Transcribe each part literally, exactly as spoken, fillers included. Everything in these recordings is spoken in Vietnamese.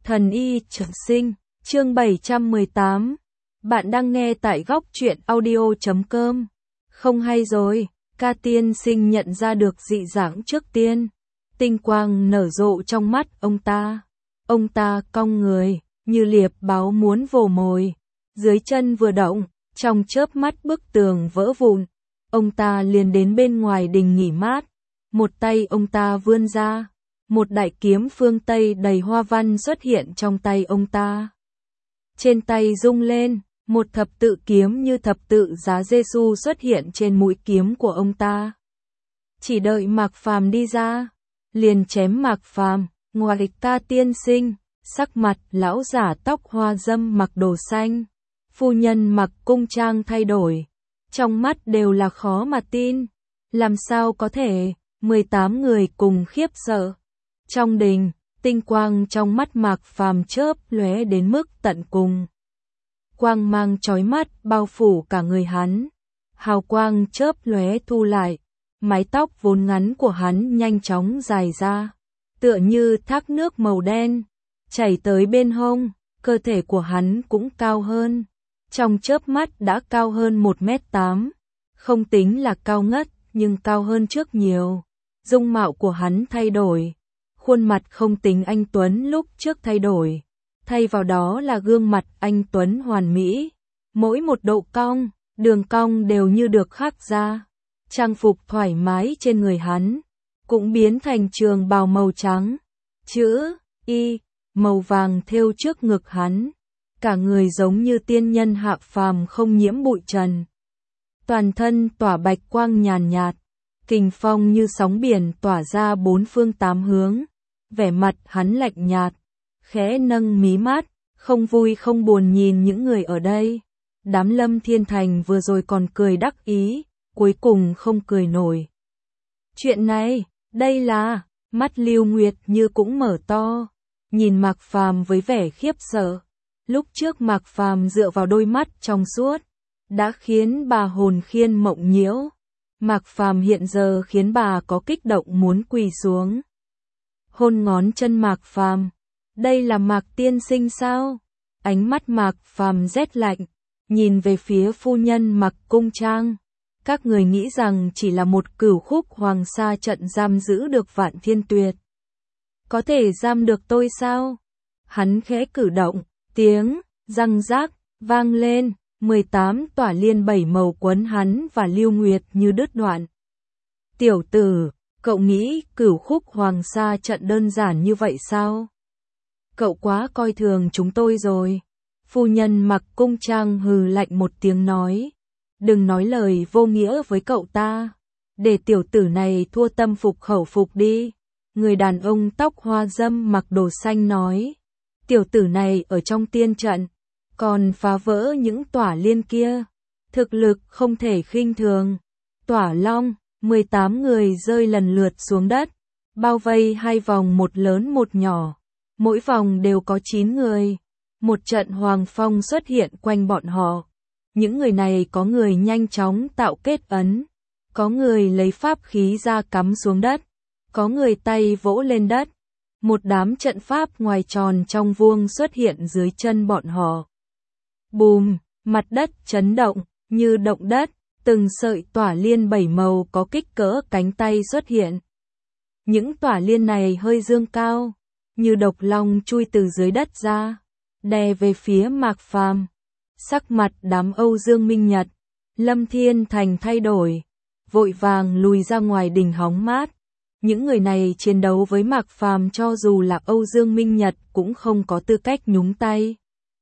Thần y trường sinh, chương bảy trăm mười tám. Bạn đang nghe tại góc truyện audio chấm com. Không hay rồi, ca tiên sinh nhận ra được dị dạng trước tiên. Tinh quang nở rộ trong mắt ông ta. Ông ta cong người, như liệp báo muốn vồ mồi. Dưới chân vừa động, trong chớp mắt bức tường vỡ vụn. Ông ta liền đến bên ngoài đình nghỉ mát. Một tay ông ta vươn ra. Một đại kiếm phương Tây đầy hoa văn xuất hiện trong tay ông ta. Trên tay rung lên, một thập tự kiếm như thập tự giá Giêsu xuất hiện trên mũi kiếm của ông ta. Chỉ đợi Mạc Phàm đi ra, liền chém Mạc Phàm. Ngoài ca tiên sinh, sắc mặt lão giả tóc hoa dâm mặc đồ xanh, phu nhân mặc cung trang thay đổi, trong mắt đều là khó mà tin. Làm sao có thể, mười tám người cùng khiếp sợ. Trong đình, tinh quang trong mắt Mạc Phàm chớp lóe đến mức tận cùng. Quang mang chói mắt bao phủ cả người hắn. Hào quang chớp lóe thu lại, mái tóc vốn ngắn của hắn nhanh chóng dài ra, tựa như thác nước màu đen, chảy tới bên hông. Cơ thể của hắn cũng cao hơn, trong chớp mắt đã cao hơn một mét tám. Không tính là cao ngất, nhưng cao hơn trước nhiều. Dung mạo của hắn thay đổi. Khuôn mặt không tính anh tuấn lúc trước thay đổi, thay vào đó là gương mặt anh tuấn hoàn mỹ. Mỗi một độ cong, đường cong đều như được khắc ra. Trang phục thoải mái trên người hắn cũng biến thành trường bào màu trắng, chữ Y màu vàng thêu trước ngực hắn. Cả người giống như tiên nhân hạ phàm không nhiễm bụi trần. Toàn thân tỏa bạch quang nhàn nhạt, kình phong như sóng biển tỏa ra bốn phương tám hướng. Vẻ mặt hắn lạnh nhạt, khẽ nâng mí mắt, không vui không buồn nhìn những người ở đây. Đám Lâm Thiên Thành vừa rồi còn cười đắc ý, cuối cùng không cười nổi. Chuyện này, đây là, mắt Lưu Nguyệt Như cũng mở to, nhìn Mạc Phàm với vẻ khiếp sợ. Lúc trước Mạc Phàm dựa vào đôi mắt trong suốt, đã khiến bà hồn khiên mộng nhiễu. Mạc Phàm hiện giờ khiến bà có kích động muốn quỳ xuống. Hôn ngón chân Mạc Phàm. Đây là Mạc tiên sinh sao? Ánh mắt Mạc Phàm rét lạnh, nhìn về phía phu nhân mặc cung trang. Các người nghĩ rằng chỉ là một cửu khúc hoàng sa trận giam giữ được Vạn Thiên Tuyệt, có thể giam được tôi sao? Hắn khẽ cử động, tiếng răng rác vang lên, mười tám tỏa liên bảy màu quấn hắn và Lưu Nguyệt Như đứt đoạn. Tiểu tử, cậu nghĩ cửu khúc hoàng sa trận đơn giản như vậy sao? Cậu quá coi thường chúng tôi rồi. Phu nhân mặc cung trang hừ lạnh một tiếng nói. Đừng nói lời vô nghĩa với cậu ta. Để tiểu tử này thua tâm phục khẩu phục đi. Người đàn ông tóc hoa dâm mặc đồ xanh nói. Tiểu tử này ở trong tiên trận, còn phá vỡ những tỏa liên kia. Thực lực không thể khinh thường. Tỏa long. mười tám người rơi lần lượt xuống đất, bao vây hai vòng một lớn một nhỏ. Mỗi vòng đều có chín người. Một trận hoàng phong xuất hiện quanh bọn họ. Những người này có người nhanh chóng tạo kết ấn, có người lấy pháp khí ra cắm xuống đất, có người tay vỗ lên đất. Một đám trận pháp ngoài tròn trong vuông xuất hiện dưới chân bọn họ. Bùm, mặt đất chấn động, như động đất. Từng sợi tỏa liên bảy màu có kích cỡ cánh tay xuất hiện. Những tỏa liên này hơi dương cao, như độc long chui từ dưới đất ra, đè về phía Mạc Phàm. Sắc mặt đám Âu Dương Minh Nhật, Lâm Thiên Thành thay đổi, vội vàng lùi ra ngoài đình hóng mát. Những người này chiến đấu với Mạc Phàm cho dù là Âu Dương Minh Nhật cũng không có tư cách nhúng tay.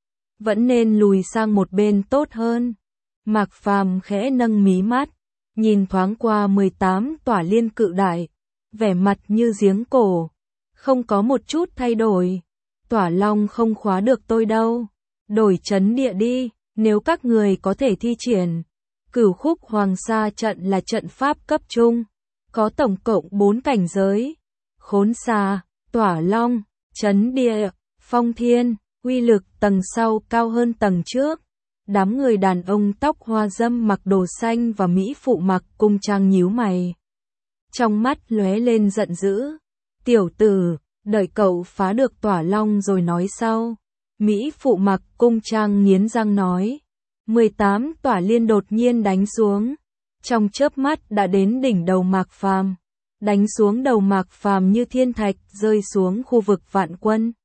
Vẫn nên lùi sang một bên tốt hơn. Mạc Phàm khẽ nâng mí mắt, nhìn thoáng qua mười tám tỏa liên cự đại, vẻ mặt như giếng cổ, không có một chút thay đổi. Tỏa long không khóa được tôi đâu, đổi trấn địa đi, nếu các người có thể thi triển. Cửu khúc hoàng sa trận là trận pháp cấp trung, có tổng cộng bốn cảnh giới: khốn xà, tỏa long, trấn địa, phong thiên. Uy lực tầng sau cao hơn tầng trước. Đám người đàn ông tóc hoa dâm mặc đồ xanh và mỹ phụ mặc cung trang nhíu mày. Trong mắt lóe lên giận dữ. Tiểu tử, đợi cậu phá được Tỏa Long rồi nói sau. Mỹ phụ Mặc Cung Trang nghiến răng nói. mười tám tỏa liên đột nhiên đánh xuống. Trong chớp mắt đã đến đỉnh đầu Mạc Phàm, đánh xuống đầu Mạc Phàm như thiên thạch rơi xuống khu vực vạn quân.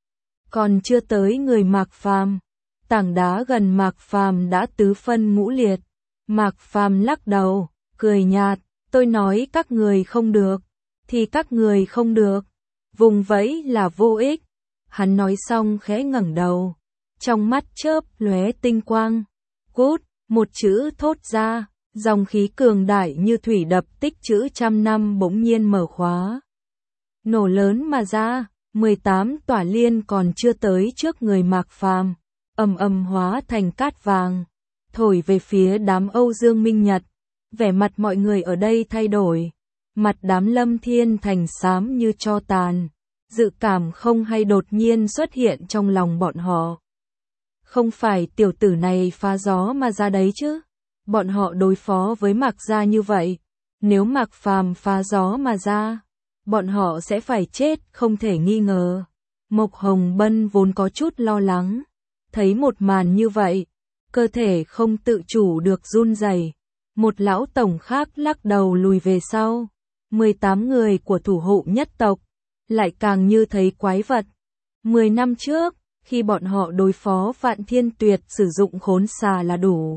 Còn chưa tới người Mạc Phàm, tảng đá gần Mạc Phàm đã tứ phân ngũ liệt. Mạc Phàm lắc đầu, cười nhạt, tôi nói các người không được, thì các người không được, vùng vẫy là vô ích. Hắn nói xong khẽ ngẩng đầu, trong mắt chớp lóe tinh quang. Cút, một chữ thốt ra, dòng khí cường đại như thủy đập tích trữ trăm năm bỗng nhiên mở khóa. Nổ lớn mà ra, mười tám tỏa liên còn chưa tới trước người Mạc Phàm, ầm ầm hóa thành cát vàng, thổi về phía đám Âu Dương Minh Nhật. Vẻ mặt mọi người ở đây thay đổi, mặt đám Lâm Thiên Thành xám như tro tàn, dự cảm không hay đột nhiên xuất hiện trong lòng bọn họ. Không phải tiểu tử này phá gió mà ra đấy chứ? Bọn họ đối phó với Mạc gia như vậy, nếu Mạc Phàm phá gió mà ra, bọn họ sẽ phải chết không thể nghi ngờ. Mộc Hồng Bân vốn có chút lo lắng, thấy một màn như vậy, cơ thể không tự chủ được run rẩy. Một lão tổng khác lắc đầu lùi về sau. mười tám người của thủ hộ nhất tộc lại càng như thấy quái vật. Mười năm trước, khi bọn họ đối phó Vạn Thiên Tuyệt sử dụng khốn xà là đủ.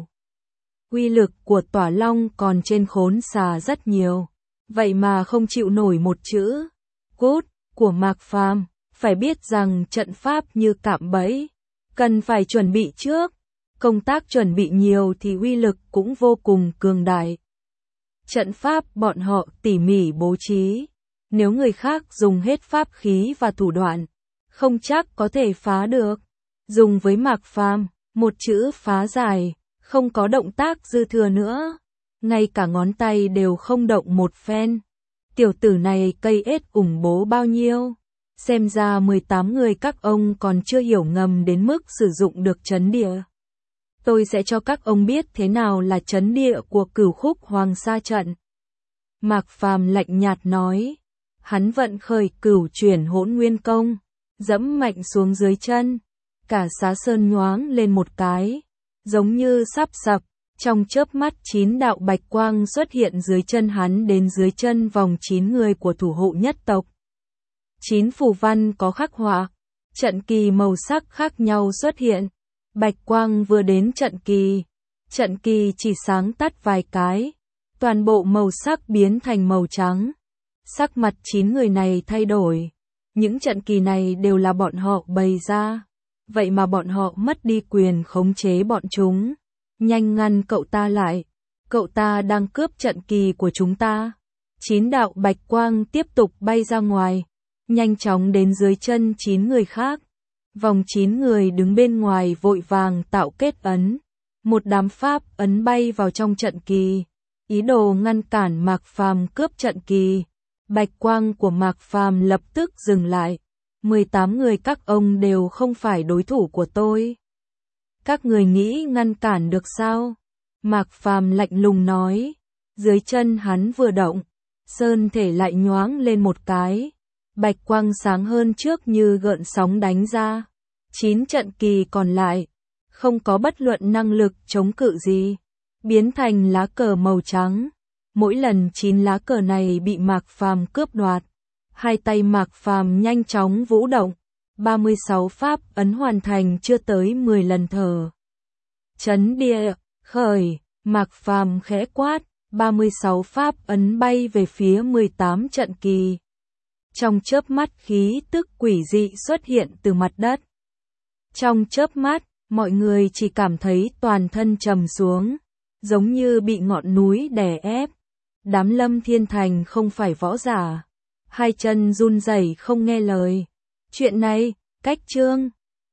Uy lực của Tỏa Long còn trên khốn xà rất nhiều, vậy mà không chịu nổi một chữ cút của Mạc Phàm. Phải biết rằng trận pháp như cạm bẫy, cần phải chuẩn bị trước. Công tác chuẩn bị nhiều thì uy lực cũng vô cùng cường đại. Trận pháp bọn họ tỉ mỉ bố trí, nếu người khác dùng hết pháp khí và thủ đoạn, không chắc có thể phá được. Dùng với Mạc Phàm, một chữ phá giải, không có động tác dư thừa nữa, ngay cả ngón tay đều không động một phen. Tiểu tử này cây ết ủng bố bao nhiêu? Xem ra mười tám người các ông còn chưa hiểu ngầm đến mức sử dụng được trấn địa. Tôi sẽ cho các ông biết thế nào là trấn địa của Cửu Khúc Hoàng Sa trận. Mạc Phàm lạnh nhạt nói, hắn vận khởi Cửu Chuyển Hỗn Nguyên Công, dẫm mạnh xuống dưới chân, cả Xá Sơn nhoáng lên một cái, giống như sắp sập, trong chớp mắt chín đạo bạch quang xuất hiện dưới chân hắn đến dưới chân vòng chín người của thủ hộ nhất tộc. Chín phù văn có khắc họa, trận kỳ màu sắc khác nhau xuất hiện. Bạch quang vừa đến trận kỳ, trận kỳ chỉ sáng tắt vài cái, toàn bộ màu sắc biến thành màu trắng. Sắc mặt chín người này thay đổi, những trận kỳ này đều là bọn họ bày ra, vậy mà bọn họ mất đi quyền khống chế bọn chúng. Nhanh ngăn cậu ta lại, cậu ta đang cướp trận kỳ của chúng ta. Chín đạo bạch quang tiếp tục bay ra ngoài, nhanh chóng đến dưới chân chín người khác. Vòng chín người đứng bên ngoài vội vàng tạo kết ấn. Một đám pháp ấn bay vào trong trận kỳ, ý đồ ngăn cản Mạc Phàm cướp trận kỳ. Bạch quang của Mạc Phàm lập tức dừng lại. mười tám người các ông đều không phải đối thủ của tôi. Các người nghĩ ngăn cản được sao? Mạc Phàm lạnh lùng nói. Dưới chân hắn vừa động, sơn thể lại nhoáng lên một cái. Bạch quang sáng hơn trước như gợn sóng đánh ra. Chín trận kỳ còn lại, không có bất luận năng lực chống cự gì, biến thành lá cờ màu trắng. Mỗi lần chín lá cờ này bị Mạc Phàm cướp đoạt, hai tay Mạc Phàm nhanh chóng vũ động, ba mươi sáu pháp ấn hoàn thành chưa tới mười lần thở. Trấn địa, khởi, Mạc Phàm khẽ quát, ba mươi sáu pháp ấn bay về phía mười tám trận kỳ. Trong chớp mắt khí tức quỷ dị xuất hiện từ mặt đất. Trong chớp mắt, mọi người chỉ cảm thấy toàn thân trầm xuống, giống như bị ngọn núi đè ép. Đám Lâm Thiên Thành không phải võ giả, hai chân run rẩy không nghe lời. Chuyện này, cách chương